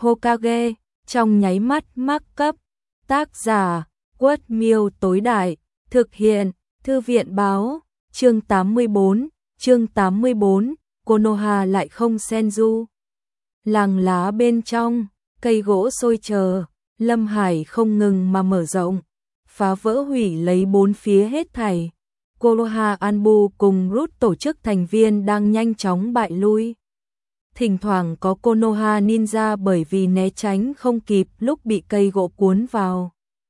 Hokage, trong nháy mắt mắc cấp. Tác giả, Quất Miêu tối đại, thực hiện, Thư viện báo, chương 84, Konoha lại không Senju. Làng lá bên trong, cây gỗ sôi chờ, Lâm Hải không ngừng mà mở rộng, phá vỡ hủy lấy bốn phía hết thảy. Konoha Anbu cùng Root tổ chức thành viên đang nhanh chóng bại lui. Thỉnh thoảng có Konoha ninja bởi vì né tránh không kịp lúc bị cây gỗ cuốn vào.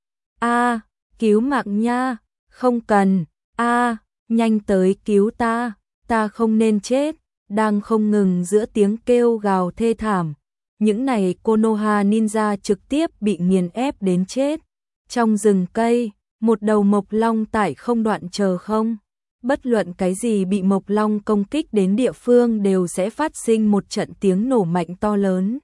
Cứu mạng nha, không cần, nhanh tới cứu ta không nên chết, đang không ngừng giữa tiếng kêu gào thê thảm. Những này Konoha ninja trực tiếp bị nghiền ép đến chết. Trong rừng cây, một đầu mộc long tại không đoạn chờ không. Bất luận cái gì bị mộc long công kích đến địa phương đều sẽ phát sinh một trận tiếng nổ mạnh to lớn.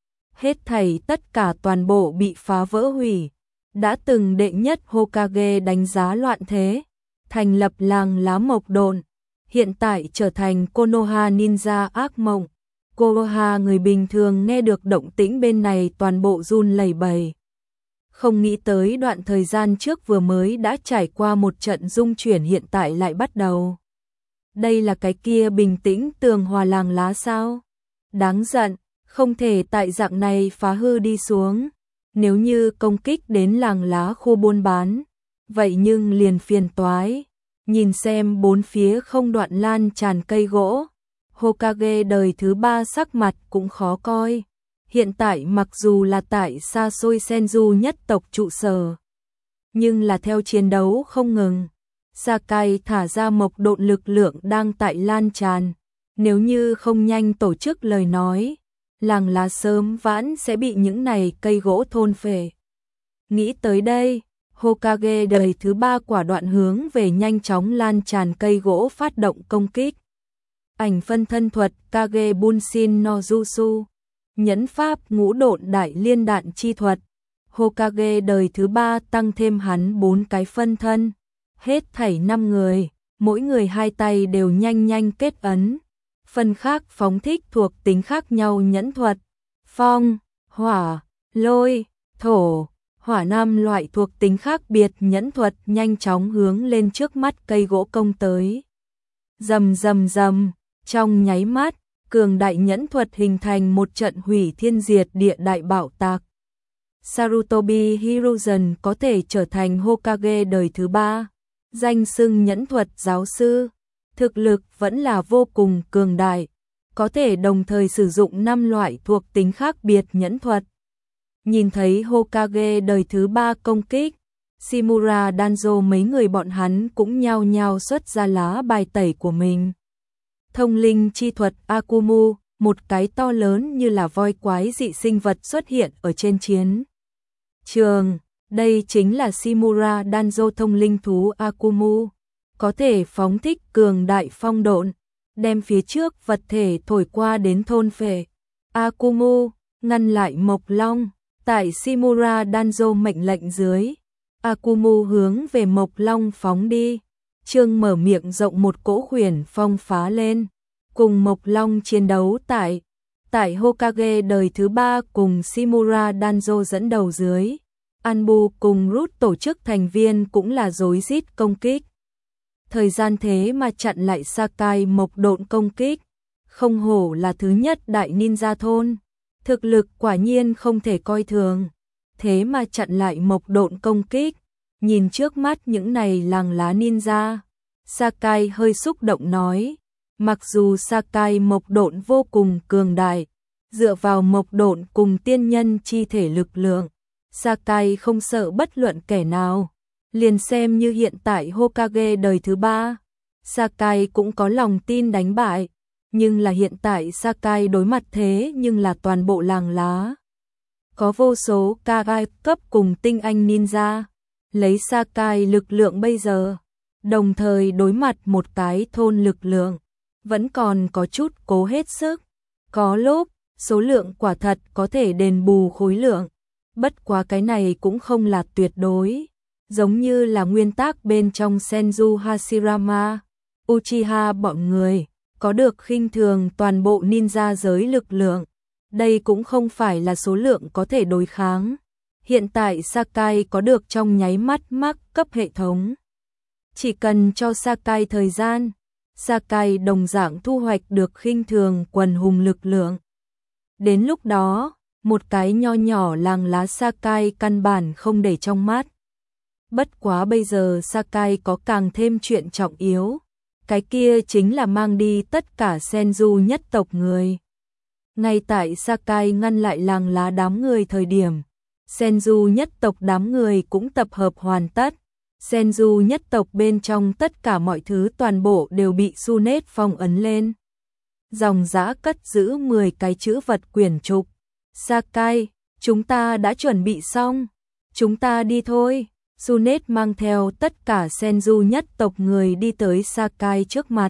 Hết thảy tất cả toàn bộ bị phá vỡ hủy. Đã từng đệ nhất Hokage đánh giá loạn thế, thành lập làng lá mộc độn, hiện tại trở thành Konoha ninja ác mộng. Konoha người bình thường nghe được động tĩnh bên này toàn bộ run lẩy bẩy. Không nghĩ tới đoạn thời gian trước vừa mới đã trải qua một trận rung chuyển hiện tại lại bắt đầu. Đây là cái kia bình tĩnh tường hòa làng lá sao? Đáng giận, không thể tại dạng này phá hư đi xuống. Nếu như công kích đến làng lá khu buôn bán, vậy nhưng liền phiền toái. Nhìn xem bốn phía không đoạn lan tràn cây gỗ, Hokage đời thứ 3 sắc mặt cũng khó coi. Hiện tại mặc dù là tại xa xôi Senju nhất tộc trụ sở, nhưng là theo chiến đấu không ngừng. Sakai thả ra mộc độn lực lượng đang tại lan tràn. Nếu như không nhanh tổ chức lời nói, làng lá sớm vãn sẽ bị những này cây gỗ thôn phệ. Nghĩ tới đây, Hokage đời thứ 3 quả đoạn hướng về nhanh chóng lan tràn cây gỗ phát động công kích. Ảnh phân thân thuật Kage Bunshin no Jutsu, nhẫn pháp ngũ độn đại liên đạn chi thuật. Hokage đời thứ 3 tăng thêm hắn 4 cái phân thân, hết thảy 5 người, mỗi người hai tay đều nhanh kết ấn. Phần khác phóng thích thuộc tính khác nhau nhẫn thuật, phong, hỏa, lôi, thổ, hỏa 5 loại thuộc tính khác biệt nhẫn thuật nhanh chóng hướng lên trước mắt cây gỗ công tới. Rầm, trong nháy mắt, cường đại nhẫn thuật hình thành một trận hủy thiên diệt địa đại bạo tạc. Sarutobi Hiruzen có thể trở thành Hokage đời thứ 3, danh xưng nhẫn thuật giáo sư. Thực lực vẫn là vô cùng cường đại, có thể đồng thời sử dụng 5 loại thuộc tính khác biệt nhẫn thuật. Nhìn thấy Hokage đời thứ 3 công kích, Shimura Danzo mấy người bọn hắn cũng nhao nhao xuất ra lá bài tẩy của mình. Thông linh chi thuật Akumu, một cái to lớn như là voi quái dị sinh vật xuất hiện ở trên chiến trường. Đây chính là Shimura Danzo thông linh thú Akumu. Có thể phóng thích cường đại phong độn, đem phía trước vật thể thổi qua đến thôn phệ. Akumu ngăn lại mộc long, tại Shimura Danzo mệnh lệnh dưới, Akumu hướng về mộc long phóng đi. Trương mở miệng rộng một cỗ khuyển phong phá lên, cùng mộc long chiến đấu tại Hokage đời thứ 3 cùng Shimura Danzo dẫn đầu dưới. Anbu cùng Root tổ chức thành viên cũng là rối rít công kích. Thời gian thế mà chặn lại Sakai mộc độn công kích, không hổ là thứ nhất đại ninja thôn, thực lực quả nhiên không thể coi thường, thế mà chặn lại mộc độn công kích. Nhìn trước mắt những này làng lá ninja, Sakai hơi xúc động nói, mặc dù Sakai mộc độn vô cùng cường đại, dựa vào mộc độn cùng tiên nhân chi thể lực lượng, Sakai không sợ bất luận kẻ nào. Liền xem như hiện tại Hokage đời thứ 3, Sakai cũng có lòng tin đánh bại, nhưng là hiện tại Sakai đối mặt thế nhưng là toàn bộ làng lá. Có vô số Kage cấp cùng tinh anh ninja, lấy Sakai lực lượng bây giờ, đồng thời đối mặt một cái thôn lực lượng, vẫn còn có chút cố hết sức. Có lúc, số lượng quả thật có thể đền bù khối lượng, bất quá cái này cũng không là tuyệt đối. Giống như là nguyên tắc bên trong Senju Hashirama, Uchiha bọn người, có được khinh thường toàn bộ ninja giới lực lượng, Đây cũng không phải là số lượng có thể đối kháng. Hiện tại Sakai có được trong nháy mắt mắc cấp hệ thống. Chỉ cần cho Sakai thời gian, Sakai đồng dạng thu hoạch được khinh thường quần hùng lực lượng. Đến lúc đó, một cái nho nhỏ làng lá Sakai căn bản không để trong mắt. Bất quá bây giờ Sakai có càng thêm chuyện trọng yếu. Cái kia chính là mang đi tất cả Senju nhất tộc người. Ngay tại Sakai ngăn lại làng lá đám người thời điểm, Senju nhất tộc đám người cũng tập hợp hoàn tất. Senju nhất tộc bên trong tất cả mọi thứ toàn bộ đều bị Sunet phong ấn lên. Dòng dã cất giữ 10 cái chữ vật quyển trục. Sakai, chúng ta đã chuẩn bị xong. Chúng ta đi thôi. Sunet mang theo tất cả Senju nhất tộc người đi tới Sakai trước mặt.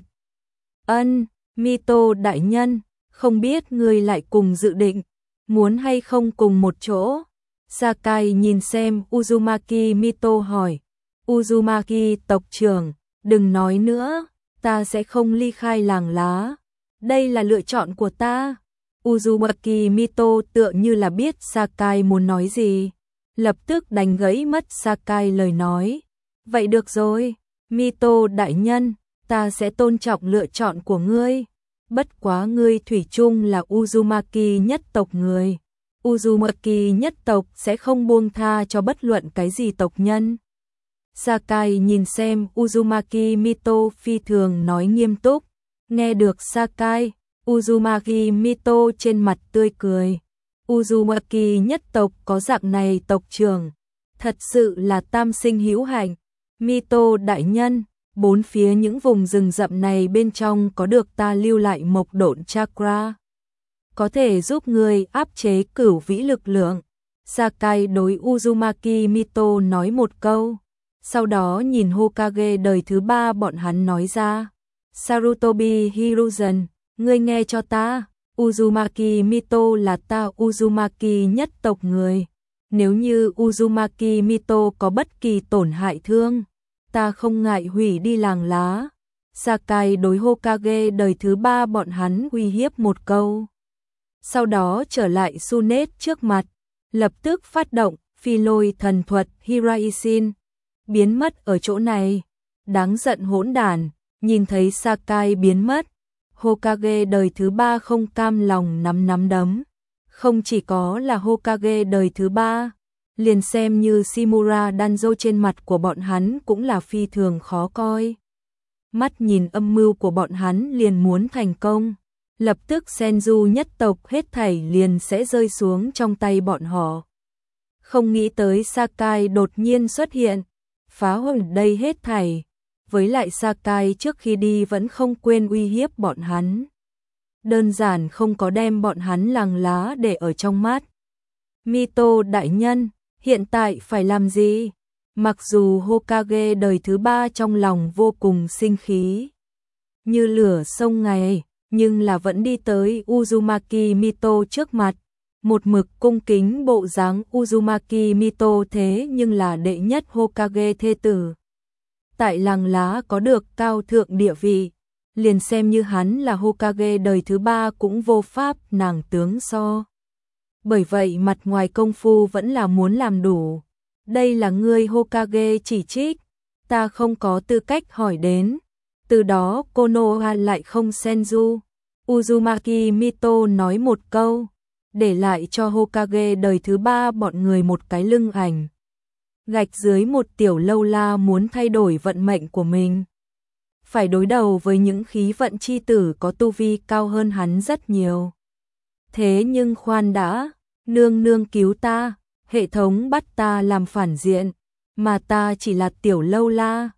Mito đại nhân, không biết người lại cùng dự định, muốn hay không cùng một chỗ? Sakai nhìn xem Uzumaki Mito hỏi. Uzumaki tộc trưởng, đừng nói nữa, ta sẽ không ly khai làng lá. Đây là lựa chọn của ta. Uzumaki Mito tựa như là biết Sakai muốn nói gì, lập tức đánh gãy mất Sakai lời nói. Vậy được rồi, Mito đại nhân, ta sẽ tôn trọng lựa chọn của ngươi. Bất quá ngươi thủy chung là Uzumaki nhất tộc người. Uzumaki nhất tộc sẽ không buông tha cho bất luận cái gì tộc nhân. Sakai nhìn xem Uzumaki Mito phi thường nói nghiêm túc. Nghe được Sakai, Uzumaki Mito trên mặt tươi cười. Uzumaki nhất tộc có dạng này tộc trưởng, thật sự là tam sinh hữu hạnh. Mito đại nhân, bốn phía những vùng rừng rậm này bên trong có được ta lưu lại mộc độn chakra, có thể giúp người áp chế cửu vĩ lực lượng. Sakai đối Uzumaki Mito nói một câu, sau đó nhìn Hokage đời thứ 3 bọn hắn nói ra. Sarutobi Hiruzen, ngươi nghe cho ta, Uzumaki Mito là ta Uzumaki nhất tộc người. Nếu như Uzumaki Mito có bất kỳ tổn hại thương, ta không ngại hủy đi làng lá. Sakai đối Hokage đời thứ 3 bọn hắn uy hiếp một câu. Sau đó trở lại Sunet trước mặt, lập tức phát động phi lôi thần thuật Hiraisin, biến mất ở chỗ này. Đáng giận hỗn đản, nhìn thấy Sakai biến mất, Hokage đời thứ 3 không cam lòng nắm đấm. Không chỉ có là Hokage đời thứ 3, liền xem như Shimura Danzo trên mặt của bọn hắn cũng là phi thường khó coi. Mắt nhìn âm mưu của bọn hắn liền muốn thành công, lập tức Senju nhất tộc hết thảy liền sẽ rơi xuống trong tay bọn họ. Không nghĩ tới Sakai đột nhiên xuất hiện, phá hủy đây hết thảy. Với lại Sakai trước khi đi vẫn không quên uy hiếp bọn hắn. Đơn giản không có đem bọn hắn làng lá để ở trong mắt. Mito đại nhân, hiện tại phải làm gì? Mặc dù Hokage đời thứ 3 trong lòng vô cùng sinh khí, như lửa sông ngày, nhưng là vẫn đi tới Uzumaki Mito trước mặt. Một mực cung kính bộ dáng Uzumaki Mito thế nhưng là đệ nhất Hokage thê tử. Tại làng lá có được cao thượng địa vị, liền xem như hắn là Hokage đời thứ 3 cũng vô pháp nàng tướng so. Bởi vậy mặt ngoài công phu vẫn là muốn làm đủ. Đây là ngươi Hokage chỉ trích, ta không có tư cách hỏi đến. Từ đó Konoha lại không Senju. Uzumaki Mito nói một câu, để lại cho Hokage đời thứ 3 bọn người một cái lưng ảnh. Gạch dưới một tiểu lâu la muốn thay đổi vận mệnh của mình, phải đối đầu với những khí vận chi tử có tu vi cao hơn hắn rất nhiều. Thế nhưng khoan đã, nương nương cứu ta, hệ thống bắt ta làm phản diện, mà ta chỉ là tiểu lâu la.